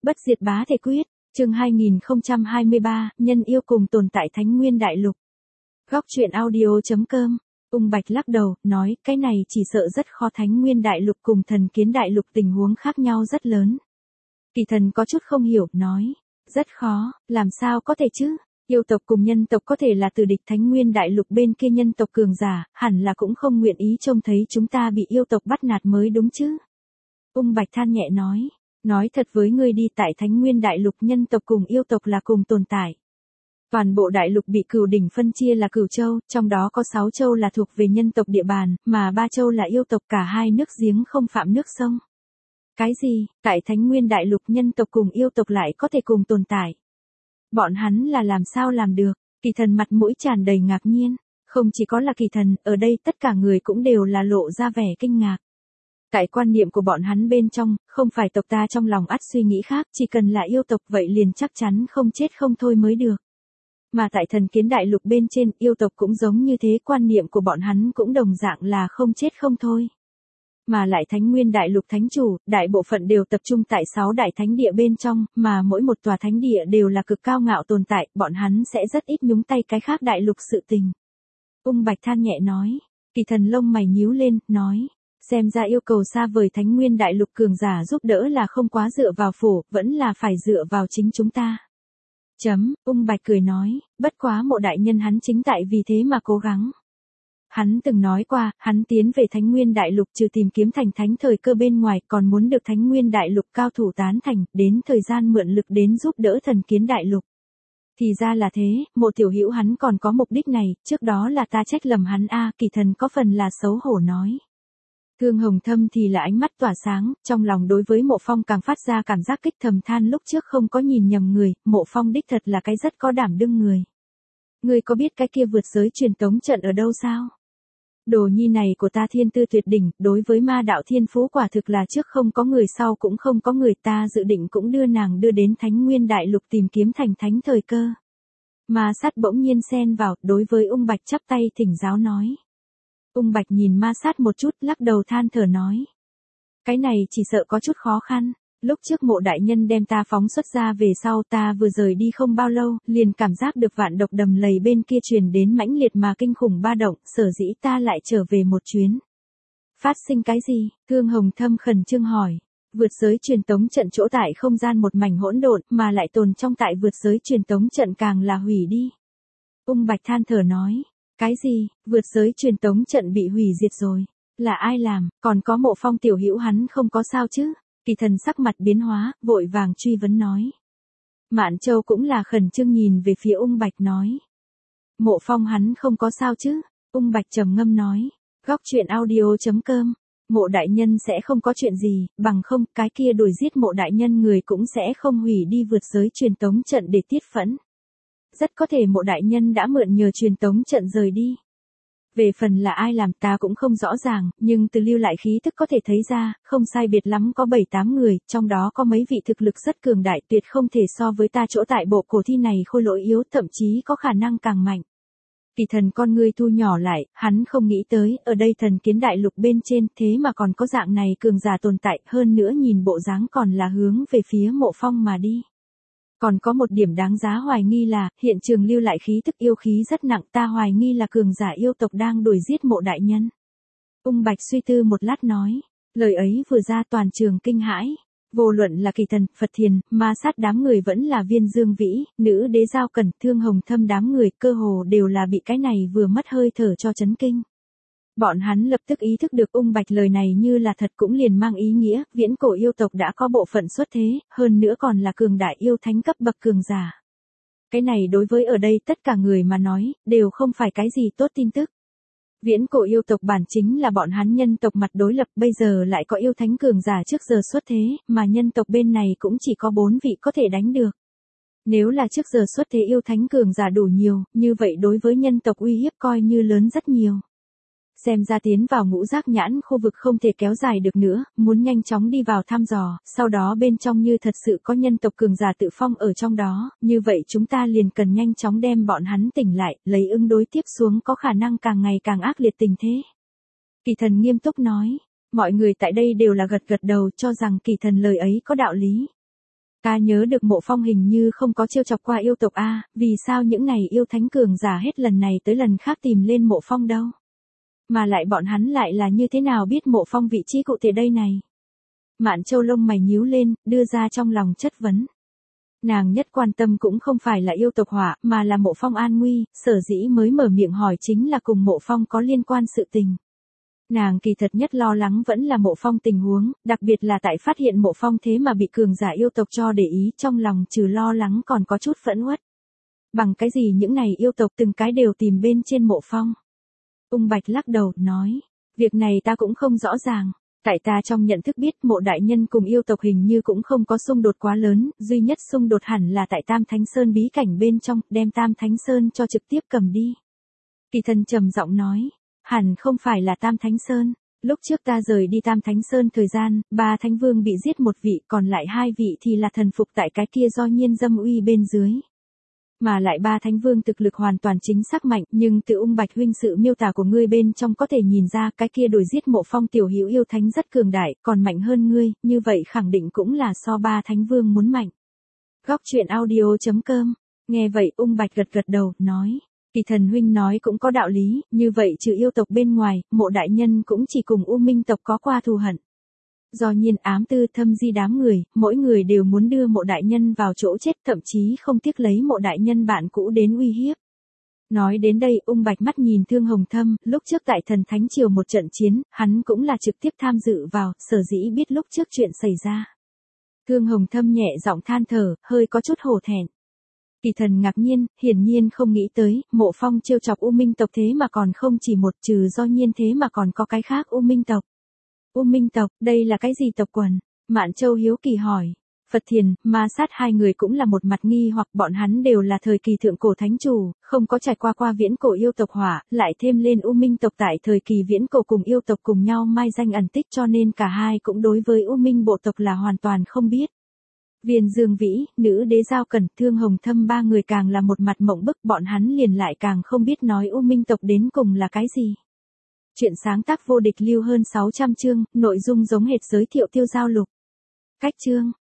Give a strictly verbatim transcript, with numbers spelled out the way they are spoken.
Bất diệt bá thể quyết, chương hai nghìn không trăm hai mươi ba, nhân yêu cùng tồn tại Thánh Nguyên Đại Lục. Góc truyện audio.com, Ung Bạch lắc đầu, nói, cái này chỉ sợ rất khó. Thánh Nguyên Đại Lục cùng Thần Kiến Đại Lục tình huống khác nhau rất lớn. Kỳ Thần có chút không hiểu, nói, rất khó, làm sao có thể chứ? Yêu tộc cùng nhân tộc có thể là từ địch. Thánh Nguyên Đại Lục bên kia nhân tộc cường giả, hẳn là cũng không nguyện ý trông thấy chúng ta bị yêu tộc bắt nạt mới đúng chứ? Ung Bạch than nhẹ nói, nói thật với ngươi đi, tại Thánh Nguyên Đại Lục nhân tộc cùng yêu tộc là cùng tồn tại. Toàn bộ đại lục bị Cửu đỉnh phân chia là Cửu châu, trong đó có sáu châu là thuộc về nhân tộc địa bàn, mà ba châu là yêu tộc, cả hai nước giếng không phạm nước sông. Cái gì, tại Thánh Nguyên Đại Lục nhân tộc cùng yêu tộc lại có thể cùng tồn tại? Bọn hắn là làm sao làm được? Kỳ Thần mặt mũi tràn đầy ngạc nhiên, không chỉ có là Kỳ Thần, ở đây tất cả người cũng đều là lộ ra vẻ kinh ngạc. Tại quan niệm của bọn hắn bên trong, không phải tộc ta trong lòng ắt suy nghĩ khác, chỉ cần là yêu tộc vậy liền chắc chắn không chết không thôi mới được. Mà tại Thần Kiến Đại Lục bên trên, yêu tộc cũng giống như thế, quan niệm của bọn hắn cũng đồng dạng là không chết không thôi. Mà lại Thánh Nguyên Đại Lục thánh chủ, đại bộ phận đều tập trung tại sáu đại thánh địa bên trong, mà mỗi một tòa thánh địa đều là cực cao ngạo tồn tại, bọn hắn sẽ rất ít nhúng tay cái khác đại lục sự tình. Ung Bạch than nhẹ nói, Kỳ Thần lông mày nhíu lên, nói, xem ra yêu cầu xa vời Thánh Nguyên Đại Lục cường giả giúp đỡ là không quá dựa vào phổ, vẫn là phải dựa vào chính chúng ta. Chấm, Ung Bạch cười nói, bất quá Mộ đại nhân hắn chính tại vì thế mà cố gắng. Hắn từng nói qua, hắn tiến về Thánh Nguyên Đại Lục trừ tìm kiếm thành thánh thời cơ bên ngoài, còn muốn được Thánh Nguyên Đại Lục cao thủ tán thành, đến thời gian mượn lực đến giúp đỡ Thần Kiến Đại Lục. Thì ra là thế, Mộ tiểu hữu hắn còn có mục đích này, trước đó là ta trách lầm hắn a. Kỳ Thần có phần là xấu hổ nói. Thương Hồng Thâm thì là ánh mắt tỏa sáng, trong lòng đối với Mộ Phong càng phát ra cảm giác kích, thầm than lúc trước không có nhìn nhầm người, Mộ Phong đích thật là cái rất có đảm đương người. Ngươi có biết cái kia vượt giới truyền tống trận ở đâu sao? Đồ nhi này của ta thiên tư tuyệt đỉnh, đối với ma đạo thiên phú quả thực là trước không có người sau cũng không có người, ta dự định cũng đưa nàng đưa đến Thánh Nguyên Đại Lục tìm kiếm thành thánh thời cơ. Ma Sát bỗng nhiên xen vào, đối với Ung Bạch chắp tay thỉnh giáo nói. Ung Bạch nhìn Ma Sát một chút, lắc đầu than thở nói. Cái này chỉ sợ có chút khó khăn. Lúc trước Mộ đại nhân đem ta phóng xuất ra về sau, ta vừa rời đi không bao lâu, liền cảm giác được vạn độc đầm lầy bên kia truyền đến mãnh liệt mà kinh khủng ba động, sở dĩ ta lại trở về một chuyến. Phát sinh cái gì? Thương Hồng Thâm khẩn trương hỏi. Vượt giới truyền tống trận chỗ tại không gian một mảnh hỗn độn, mà lại tồn trong tại vượt giới truyền tống trận càng là hủy đi. Ung Bạch than thở nói. Cái gì? Vượt giới truyền tống trận bị hủy diệt rồi? Là ai làm? Còn có Mộ Phong tiểu hữu hắn không có sao chứ? Kỳ Thần sắc mặt biến hóa, vội vàng truy vấn nói. Mạn Châu cũng là khẩn trương nhìn về phía Ung Bạch nói. Mộ Phong hắn không có sao chứ? Ung Bạch trầm ngâm nói. Góc truyện audio.com, Mộ đại nhân sẽ không có chuyện gì, bằng không, cái kia đuổi giết Mộ đại nhân người cũng sẽ không hủy đi vượt giới truyền tống trận để tiết phẫn. Rất có thể Mộ đại nhân đã mượn nhờ truyền tống trận rời đi. Về phần là ai làm ta cũng không rõ ràng, nhưng từ lưu lại khí tức có thể thấy ra, không sai biệt lắm có bảy tám người, trong đó có mấy vị thực lực rất cường đại, tuyệt không thể so với ta chỗ tại bộ cổ thi này khôi lỗi yếu, thậm chí có khả năng càng mạnh. Kỳ Thần con ngươi thu nhỏ lại, hắn không nghĩ tới, ở đây Thần Kiến Đại Lục bên trên, thế mà còn có dạng này cường giả tồn tại, hơn nữa nhìn bộ dáng còn là hướng về phía Mộ Phong mà đi. Còn có một điểm đáng giá hoài nghi là, hiện trường lưu lại khí tức yêu khí rất nặng, ta hoài nghi là cường giả yêu tộc đang đuổi giết Mộ đại nhân. Ung Bạch suy tư một lát nói, lời ấy vừa ra toàn trường kinh hãi. Vô luận là Kỳ Thần, Phật Thiền, Ma Sát đám người vẫn là Viên Dương Vĩ, Nữ Đế Giao Cẩn, Thương Hồng Thâm đám người, cơ hồ đều là bị cái này vừa mất hơi thở cho chấn kinh. Bọn hắn lập tức ý thức được Ung Bạch lời này như là thật, cũng liền mang ý nghĩa, viễn cổ yêu tộc đã có bộ phận xuất thế, hơn nữa còn là cường đại yêu thánh cấp bậc cường giả. Cái này đối với ở đây tất cả người mà nói, đều không phải cái gì tốt tin tức. Viễn cổ yêu tộc bản chính là bọn hắn nhân tộc mặt đối lập, bây giờ lại có yêu thánh cường giả trước giờ xuất thế, mà nhân tộc bên này cũng chỉ có bốn vị có thể đánh được. Nếu là trước giờ xuất thế yêu thánh cường giả đủ nhiều, như vậy đối với nhân tộc uy hiếp coi như lớn rất nhiều. Xem ra tiến vào ngũ giác nhãn khu vực không thể kéo dài được nữa, muốn nhanh chóng đi vào thăm dò, sau đó bên trong như thật sự có nhân tộc cường giả tự phong ở trong đó, như vậy chúng ta liền cần nhanh chóng đem bọn hắn tỉnh lại, lấy ứng đối tiếp xuống có khả năng càng ngày càng ác liệt tình thế. Kỳ Thần nghiêm túc nói, mọi người tại đây đều là gật gật đầu cho rằng Kỳ Thần lời ấy có đạo lý. Ta nhớ được Mộ Phong hình như không có trêu chọc qua yêu tộc a, vì sao những này yêu thánh cường giả hết lần này tới lần khác tìm lên Mộ Phong đâu? Mà lại bọn hắn lại là như thế nào biết Mộ Phong vị trí cụ thể đây này? Mạn Châu lông mày nhíu lên, đưa ra trong lòng chất vấn. Nàng nhất quan tâm cũng không phải là yêu tộc hỏa, mà là Mộ Phong an nguy, sở dĩ mới mở miệng hỏi chính là cùng Mộ Phong có liên quan sự tình. Nàng kỳ thật nhất lo lắng vẫn là Mộ Phong tình huống, đặc biệt là tại phát hiện Mộ Phong thế mà bị cường giả yêu tộc cho để ý, trong lòng trừ lo lắng còn có chút phẫn uất. Bằng cái gì những này yêu tộc từng cái đều tìm bên trên Mộ Phong? Ung Bạch lắc đầu, nói, việc này ta cũng không rõ ràng. Tại ta trong nhận thức biết Mộ đại nhân cùng yêu tộc hình như cũng không có xung đột quá lớn, duy nhất xung đột hẳn là tại Tam Thánh Sơn bí cảnh bên trong, đem Tam Thánh Sơn cho trực tiếp cầm đi. Kỳ Thần trầm giọng nói, hẳn không phải là Tam Thánh Sơn. Lúc trước ta rời đi Tam Thánh Sơn thời gian, ba thánh vương bị giết một vị, còn lại hai vị thì là thần phục tại cái kia do nhiên dâm uy bên dưới. Mà lại ba thánh vương thực lực hoàn toàn chính xác mạnh, nhưng từ Ung Bạch huynh sự miêu tả của ngươi bên trong có thể nhìn ra cái kia đuổi giết Mộ Phong tiểu hữu yêu thánh rất cường đại, còn mạnh hơn ngươi, như vậy khẳng định cũng là so ba thánh vương muốn mạnh. Góc truyện audio chấm com. Nghe vậy Ung Bạch gật gật đầu, nói, Kỳ Thần huynh nói cũng có đạo lý, như vậy trừ yêu tộc bên ngoài, Mộ đại nhân cũng chỉ cùng U Minh tộc có qua thù hận. Do nhiên ám tư thâm di đám người, mỗi người đều muốn đưa Mộ đại nhân vào chỗ chết, thậm chí không tiếc lấy Mộ đại nhân bạn cũ đến uy hiếp. Nói đến đây Ung Bạch mắt nhìn Thương Hồng Thâm, lúc trước tại Thần Thánh Triều một trận chiến, hắn cũng là trực tiếp tham dự vào, sở dĩ biết lúc trước chuyện xảy ra. Thương Hồng Thâm nhẹ giọng than thở, hơi có chút hổ thẹn. Kỳ Thần ngạc nhiên, hiển nhiên không nghĩ tới, Mộ Phong trêu chọc U Minh tộc thế mà còn không chỉ một, trừ do nhiên thế mà còn có cái khác U Minh tộc. U Minh tộc, đây là cái gì tộc quần? Mạn Châu hiếu kỳ hỏi. Phật Thiền, Ma Sát hai người cũng là một mặt nghi hoặc bọn hắn đều là thời kỳ thượng cổ thánh chủ, không có trải qua qua viễn cổ yêu tộc hỏa, lại thêm lên U Minh tộc tại thời kỳ viễn cổ cùng yêu tộc cùng nhau mai danh ẩn tích cho nên cả hai cũng đối với U Minh bộ tộc là hoàn toàn không biết. Viên Dương Vĩ, Nữ Đế Giao Cẩn, Thương Hồng Thâm ba người càng là một mặt mộng bức, bọn hắn liền lại càng không biết nói U Minh tộc đến cùng là cái gì. Chuyện sáng tác vô địch lưu hơn sáu trăm chương, nội dung giống hệt giới thiệu Tiêu Giao Lục. Cách chương